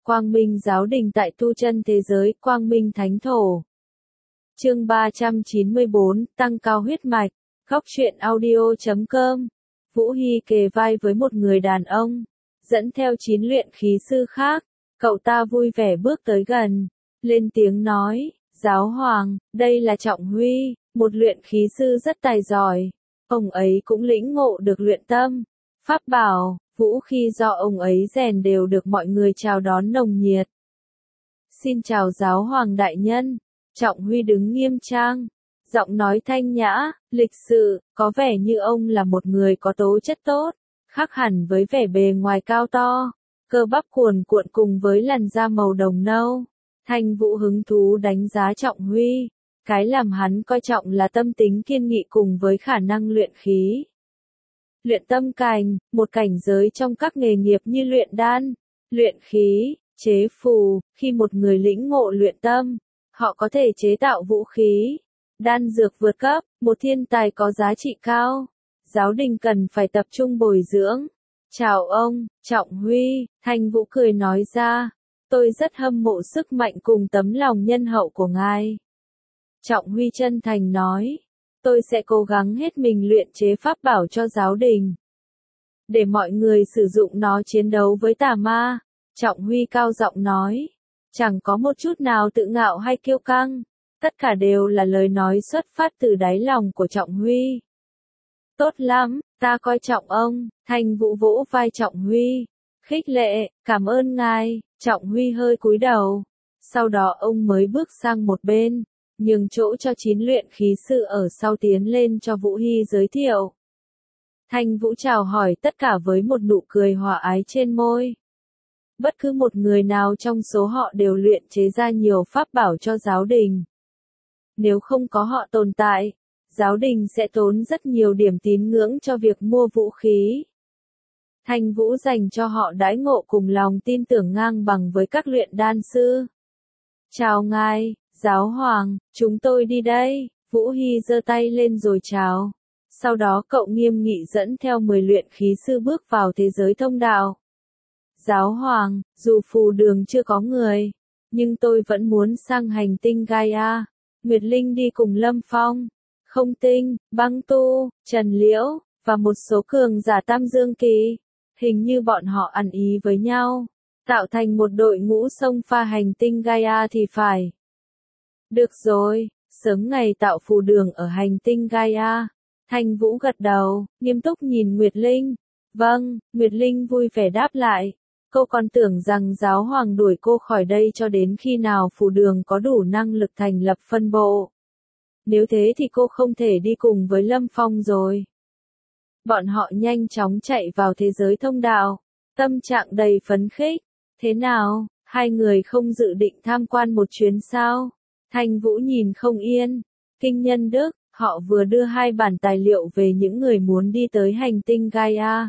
Quang Minh giáo đình tại tu chân thế giới, Quang Minh thánh thổ. Chương 394, tăng cao huyết mạch. Góc truyện audio.com. Vũ Hy kề vai với một người đàn ông, dẫn theo 9 luyện khí sư khác. Cậu ta vui vẻ bước tới gần, lên tiếng nói, giáo hoàng, đây là Trọng Huy, một luyện khí sư rất tài giỏi. Ông ấy cũng lĩnh ngộ được luyện tâm, pháp bảo, vũ khí do ông ấy rèn đều được mọi người chào đón nồng nhiệt. Xin chào giáo hoàng đại nhân. Trọng Huy đứng nghiêm trang, giọng nói thanh nhã, lịch sự, có vẻ như ông là một người có tố chất tốt, khác hẳn với vẻ bề ngoài cao to, cơ bắp cuồn cuộn cùng với làn da màu đồng nâu. Thanh Vũ hứng thú đánh giá Trọng Huy, cái làm hắn coi trọng là tâm tính kiên nghị cùng với khả năng luyện khí. Luyện tâm cành, một cảnh giới trong các nghề nghiệp như luyện đan, luyện khí, chế phù, khi một người lĩnh ngộ luyện tâm, họ có thể chế tạo vũ khí, đan dược vượt cấp, một thiên tài có giá trị cao. Giáo đình cần phải tập trung bồi dưỡng. Chào ông, Trọng Huy, Thanh Vũ cười nói ra, tôi rất hâm mộ sức mạnh cùng tấm lòng nhân hậu của ngài. Trọng Huy chân thành nói, tôi sẽ cố gắng hết mình luyện chế pháp bảo cho giáo đình, để mọi người sử dụng nó chiến đấu với tà ma. Trọng Huy cao giọng nói, chẳng có một chút nào tự ngạo hay kiêu căng, tất cả đều là lời nói xuất phát từ đáy lòng của Trọng Huy. Tốt lắm, ta coi trọng ông. Thanh Vũ vỗ vai Trọng Huy, khích lệ, cảm ơn ngài. Trọng Huy hơi cúi đầu, sau đó ông mới bước sang một bên, nhường chỗ cho 9 luyện khí sư ở sau tiến lên cho Vũ Hy giới thiệu. Thanh Vũ chào hỏi tất cả với một nụ cười hòa ái trên môi. Bất cứ một người nào trong số họ đều luyện chế ra nhiều pháp bảo cho giáo đình. Nếu không có họ tồn tại, giáo đình sẽ tốn rất nhiều điểm tín ngưỡng cho việc mua vũ khí. Thanh Vũ dành cho họ đãi ngộ cùng lòng tin tưởng ngang bằng với các luyện đan sư. Chào ngài, giáo hoàng, chúng tôi đi đây. Vũ Hy giơ tay lên rồi chào. Sau đó cậu nghiêm nghị dẫn theo 10 luyện khí sư bước vào thế giới thông đạo. Giáo hoàng, dù phù đường chưa có người, nhưng tôi vẫn muốn sang hành tinh Gaia. Nguyệt Linh đi cùng Lâm Phong, Không Tinh, Băng Tu, Trần Liễu, và một số cường giả Tam Dương Kỳ. Hình như bọn họ ăn ý với nhau, tạo thành một đội ngũ xông pha hành tinh Gaia thì phải. Được rồi, sớm ngày tạo phù đường ở hành tinh Gaia. Thanh Vũ gật đầu, nghiêm túc nhìn Nguyệt Linh. Vâng, Nguyệt Linh vui vẻ đáp lại. Cô còn tưởng rằng giáo hoàng đuổi cô khỏi đây cho đến khi nào phù đường có đủ năng lực thành lập phân bộ. Nếu thế thì cô không thể đi cùng với Lâm Phong rồi. Bọn họ nhanh chóng chạy vào thế giới thông đạo, tâm trạng đầy phấn khích. Thế nào, hai người không dự định tham quan một chuyến sao? Thanh Vũ nhìn không yên. Kinh Nhân Đức, họ vừa đưa 2 bản tài liệu về những người muốn đi tới hành tinh Gaia.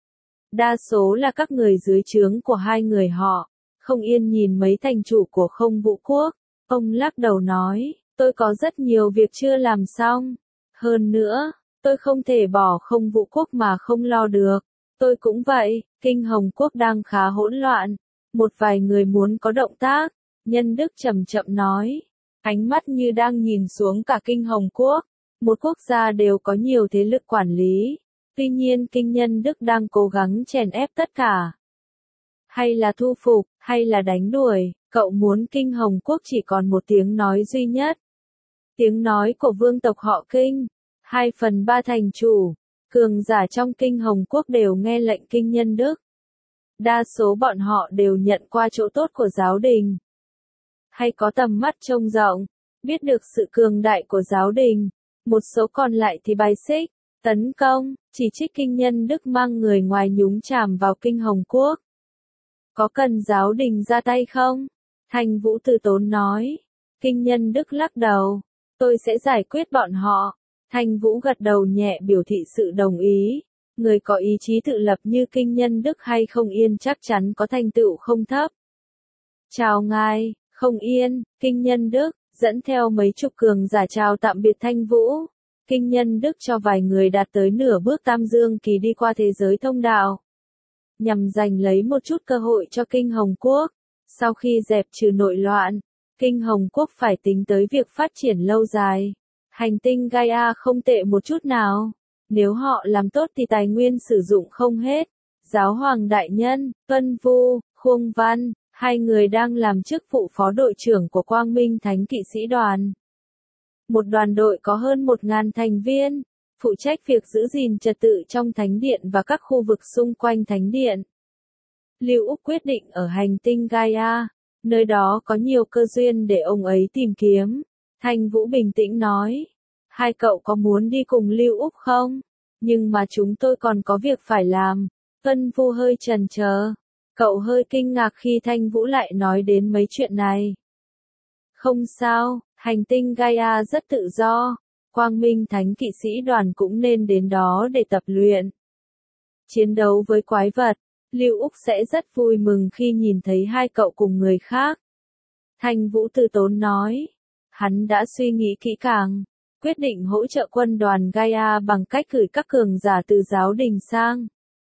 Đa số là các người dưới trướng của 2 người họ. Không yên nhìn mấy thành chủ của Không Vũ Quốc. Ông lắc đầu nói, tôi có rất nhiều việc chưa làm xong. Hơn nữa, tôi không thể bỏ Không Vũ Quốc mà không lo được. Tôi cũng vậy, Kinh Hồng Quốc đang khá hỗn loạn. Một vài người muốn có động tác. Nhân Đức chậm chậm nói, ánh mắt như đang nhìn xuống cả Kinh Hồng Quốc. Một quốc gia đều có nhiều thế lực quản lý. Tuy nhiên Kinh Nhân Đức đang cố gắng chèn ép tất cả. Hay là thu phục, hay là đánh đuổi, cậu muốn Kinh Hồng Quốc chỉ còn một tiếng nói duy nhất. Tiếng nói của vương tộc họ Kinh. 2/3 thành chủ, cường giả trong Kinh Hồng Quốc đều nghe lệnh Kinh Nhân Đức. Đa số bọn họ đều nhận qua chỗ tốt của giáo đình. Hay có tầm mắt trông rộng, biết được sự cường đại của giáo đình. Một số còn lại thì bài xích, tấn công, chỉ trích Kinh Nhân Đức mang người ngoài nhúng chàm vào Kinh Hồng Quốc. Có cần giáo đình ra tay không? Thanh Vũ từ tốn nói. Kinh Nhân Đức lắc đầu. Tôi sẽ giải quyết bọn họ. Thanh Vũ gật đầu nhẹ biểu thị sự đồng ý. Người có ý chí tự lập như Kinh Nhân Đức hay Không Yên chắc chắn có thành tựu không thấp. Chào ngài, Không Yên, Kinh Nhân Đức, dẫn theo mấy chục cường giả chào tạm biệt Thanh Vũ. Kinh Nhân Đức cho vài người đạt tới nửa bước Tam Dương Kỳ đi qua thế giới thông đạo, nhằm giành lấy một chút cơ hội cho Kinh Hồng Quốc. Sau khi dẹp trừ nội loạn, Kinh Hồng Quốc phải tính tới việc phát triển lâu dài. Hành tinh Gaia không tệ một chút nào. Nếu họ làm tốt thì tài nguyên sử dụng không hết. Giáo hoàng đại nhân, Tuân Vu, Khuông Văn, hai người đang làm chức vụ phó đội trưởng của Quang Minh Thánh Kỵ Sĩ Đoàn. Một đoàn đội có hơn 1.000 thành viên, phụ trách việc giữ gìn trật tự trong thánh điện và các khu vực xung quanh thánh điện. Lưu Úc quyết định ở hành tinh Gaia, nơi đó có nhiều cơ duyên để ông ấy tìm kiếm. Thanh Vũ bình tĩnh nói, hai cậu có muốn đi cùng Lưu Úc không? Nhưng mà chúng tôi còn có việc phải làm. Tuân Vu hơi chần chờ. Cậu hơi kinh ngạc khi Thanh Vũ lại nói đến mấy chuyện này. Không sao, hành tinh Gaia rất tự do. Quang Minh Thánh Kỵ Sĩ Đoàn cũng nên đến đó để tập luyện. Chiến đấu với quái vật. Lưu Úc sẽ rất vui mừng khi nhìn thấy hai cậu cùng người khác. Thanh Vũ từ tốn nói. Hắn đã suy nghĩ kỹ càng, quyết định hỗ trợ quân đoàn Gaia bằng cách gửi các cường giả từ giáo đình sang.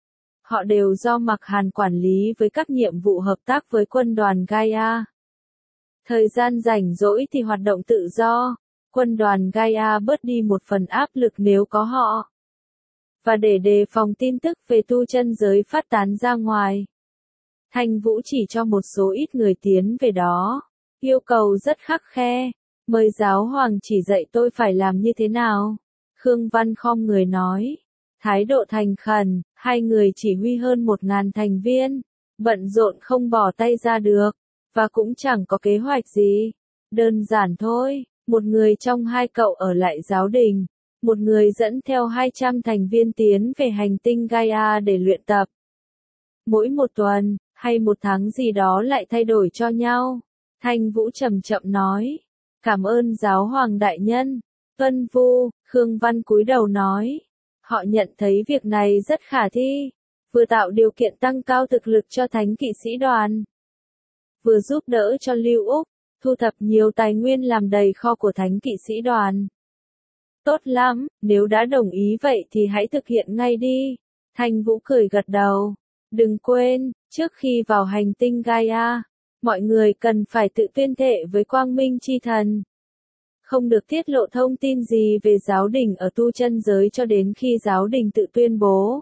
Họ đều do Mạc Hàn quản lý với các nhiệm vụ hợp tác với quân đoàn Gaia. Thời gian rảnh rỗi thì hoạt động tự do, quân đoàn Gaia bớt đi một phần áp lực nếu có họ. Và để đề phòng tin tức về tu chân giới phát tán ra ngoài, Thanh Vũ chỉ cho một số ít người tiến về đó, yêu cầu rất khắt khe. Mời giáo hoàng chỉ dạy tôi phải làm như thế nào. Khương Văn khom người nói. Thái độ thành khẩn, hai người chỉ huy hơn 1.000 thành viên, bận rộn không bỏ tay ra được, và cũng chẳng có kế hoạch gì. Đơn giản thôi, một người trong hai cậu ở lại giáo đình, một người dẫn theo 200 thành viên tiến về hành tinh Gaia để luyện tập. Mỗi một tuần, hay một tháng gì đó lại thay đổi cho nhau. Thanh Vũ chậm chậm nói. Cảm ơn giáo hoàng đại nhân. Tuân Vu, Khương Văn cúi đầu nói. Họ nhận thấy việc này rất khả thi, vừa tạo điều kiện tăng cao thực lực cho Thánh Kỵ Sĩ Đoàn, vừa giúp đỡ cho Lưu Úc, thu thập nhiều tài nguyên làm đầy kho của Thánh Kỵ Sĩ Đoàn. Tốt lắm, nếu đã đồng ý vậy thì hãy thực hiện ngay đi. Thanh Vũ cười gật đầu. Đừng quên, trước khi vào hành tinh Gaia, mọi người cần phải tự tuyên thệ với Quang Minh Chi Thần. Không được tiết lộ thông tin gì về giáo đình ở tu chân giới cho đến khi giáo đình tự tuyên bố.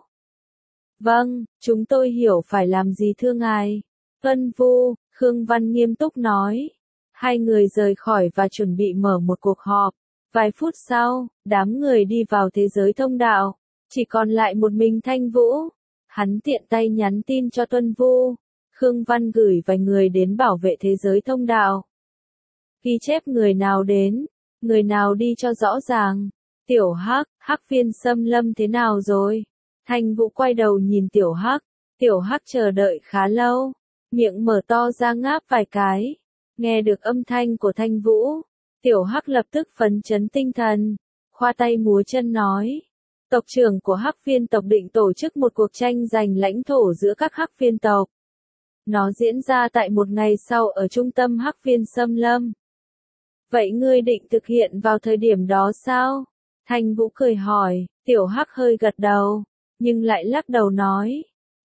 Vâng, chúng tôi hiểu phải làm gì thưa ngài. Tuân Vu, Khương Văn nghiêm túc nói. Hai người rời khỏi và chuẩn bị mở một cuộc họp. Vài phút sau, đám người đi vào thế giới thông đạo. Chỉ còn lại một mình Thanh Vũ. Hắn tiện tay nhắn tin cho Tuân Vu. Khương Văn gửi vài người đến bảo vệ thế giới thông đạo. Ghi chép người nào đến, người nào đi cho rõ ràng. Tiểu Hắc, Hắc viên xâm lâm thế nào rồi? Thanh Vũ quay đầu nhìn Tiểu Hắc. Tiểu Hắc chờ đợi khá lâu, miệng mở to ra ngáp vài cái. Nghe được âm thanh của Thanh Vũ, Tiểu Hắc lập tức phấn chấn tinh thần, khoa tay múa chân nói. Tộc trưởng của Hắc viên tộc định tổ chức một cuộc tranh giành lãnh thổ giữa các Hắc viên tộc. Nó diễn ra tại một ngày sau ở trung tâm Hắc viên xâm lâm. Vậy ngươi định thực hiện vào thời điểm đó sao? Thanh Vũ cười hỏi. Tiểu Hắc hơi gật đầu, nhưng lại lắc đầu nói.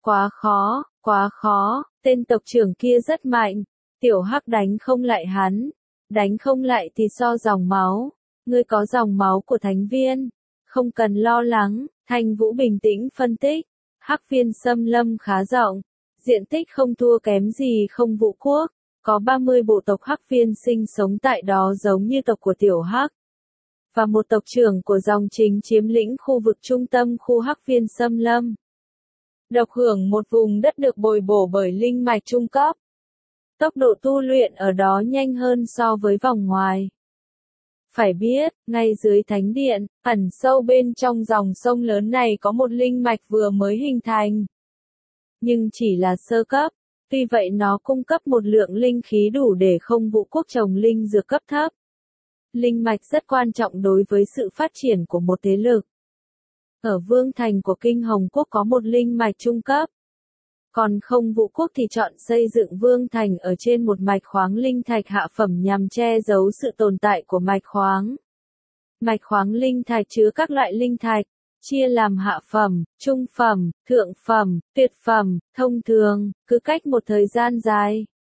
Quá khó, tên tộc trưởng kia rất mạnh. Tiểu Hắc đánh không lại hắn. Đánh không lại thì so dòng máu. Ngươi có dòng máu của thánh viên. Không cần lo lắng, Thanh Vũ bình tĩnh phân tích. Hắc viên xâm lâm khá rộng. Diện tích không thua kém gì Không Vũ Quốc. Có 30 bộ tộc Hắc viên sinh sống tại đó giống như tộc của Tiểu Hắc. Và một tộc trưởng của dòng chính chiếm lĩnh khu vực trung tâm khu Hắc viên xâm lâm. Độc hưởng một vùng đất được bồi bổ bởi linh mạch trung cấp. Tốc độ tu luyện ở đó nhanh hơn so với vòng ngoài. Phải biết, ngay dưới thánh điện, ẩn sâu bên trong dòng sông lớn này có một linh mạch vừa mới hình thành. Nhưng chỉ là sơ cấp, tuy vậy nó cung cấp một lượng linh khí đủ để Không Vũ Quốc trồng linh dược cấp thấp. Linh mạch rất quan trọng đối với sự phát triển của một thế lực. Ở vương thành của Kinh Hồng Quốc có một linh mạch trung cấp. Còn Không Vũ Quốc thì chọn xây dựng vương thành ở trên một mạch khoáng linh thạch hạ phẩm nhằm che giấu sự tồn tại của mạch khoáng. Mạch khoáng linh thạch chứa các loại linh thạch, chia làm hạ phẩm, trung phẩm, thượng phẩm, tuyệt phẩm, thông thường, cứ cách một thời gian dài,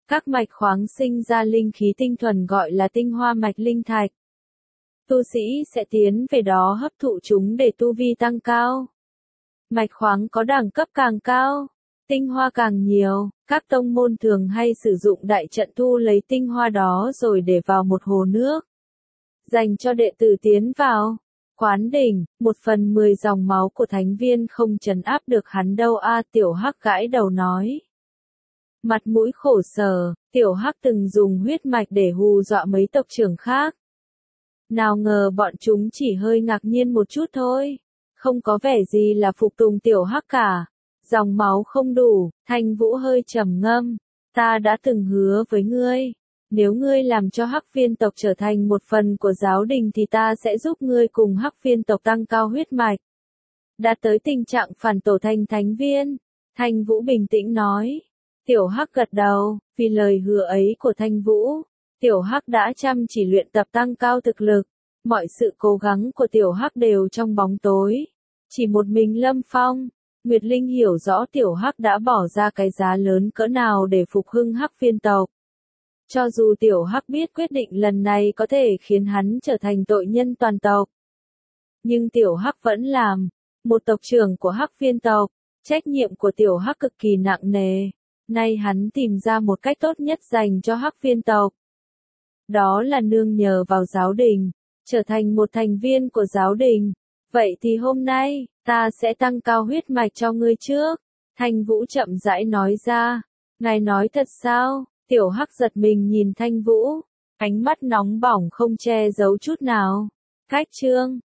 Các mạch khoáng sinh ra linh khí tinh thuần gọi là tinh hoa mạch linh thạch. Tu sĩ sẽ tiến về đó hấp thụ chúng để tu vi tăng cao. Mạch khoáng có đẳng cấp càng cao, tinh hoa càng nhiều, các tông môn thường hay sử dụng đại trận thu lấy tinh hoa đó rồi để vào một hồ nước, dành cho đệ tử tiến vào. Quán đỉnh, 1/10 dòng máu của thánh viên không trấn áp được hắn đâu a. Tiểu Hắc gãi đầu nói. Mặt mũi khổ sở, Tiểu Hắc từng dùng huyết mạch để hù dọa mấy tộc trưởng khác. Nào ngờ bọn chúng chỉ hơi ngạc nhiên một chút thôi, không có vẻ gì là phục tùng Tiểu Hắc cả. Dòng máu không đủ, Thanh Vũ hơi trầm ngâm. Ta đã từng hứa với ngươi, nếu ngươi làm cho Hắc viên tộc trở thành một phần của giáo đình thì ta sẽ giúp ngươi cùng Hắc viên tộc tăng cao huyết mạch, đạt tới tình trạng phản tổ thành thánh viên. Thanh Vũ bình tĩnh nói. Tiểu Hắc gật đầu, vì lời hứa ấy của Thanh Vũ, Tiểu Hắc đã chăm chỉ luyện tập tăng cao thực lực. Mọi sự cố gắng của Tiểu Hắc đều trong bóng tối. Chỉ một mình Lâm Phong, Nguyệt Linh hiểu rõ Tiểu Hắc đã bỏ ra cái giá lớn cỡ nào để phục hưng Hắc viên tộc. Cho dù Tiểu Hắc biết quyết định lần này có thể khiến hắn trở thành tội nhân toàn tộc, nhưng Tiểu Hắc vẫn làm một tộc trưởng của Hắc viên tộc. Trách nhiệm của Tiểu Hắc cực kỳ nặng nề. Nay hắn tìm ra một cách tốt nhất dành cho Hắc viên tộc. Đó là nương nhờ vào giáo đình, trở thành một thành viên của giáo đình. Vậy thì hôm nay, ta sẽ tăng cao huyết mạch cho ngươi trước. Thanh Vũ chậm rãi nói ra. Ngài nói thật sao? Tiểu Hắc giật mình nhìn Thanh Vũ, ánh mắt nóng bỏng không che giấu chút nào. Cách chương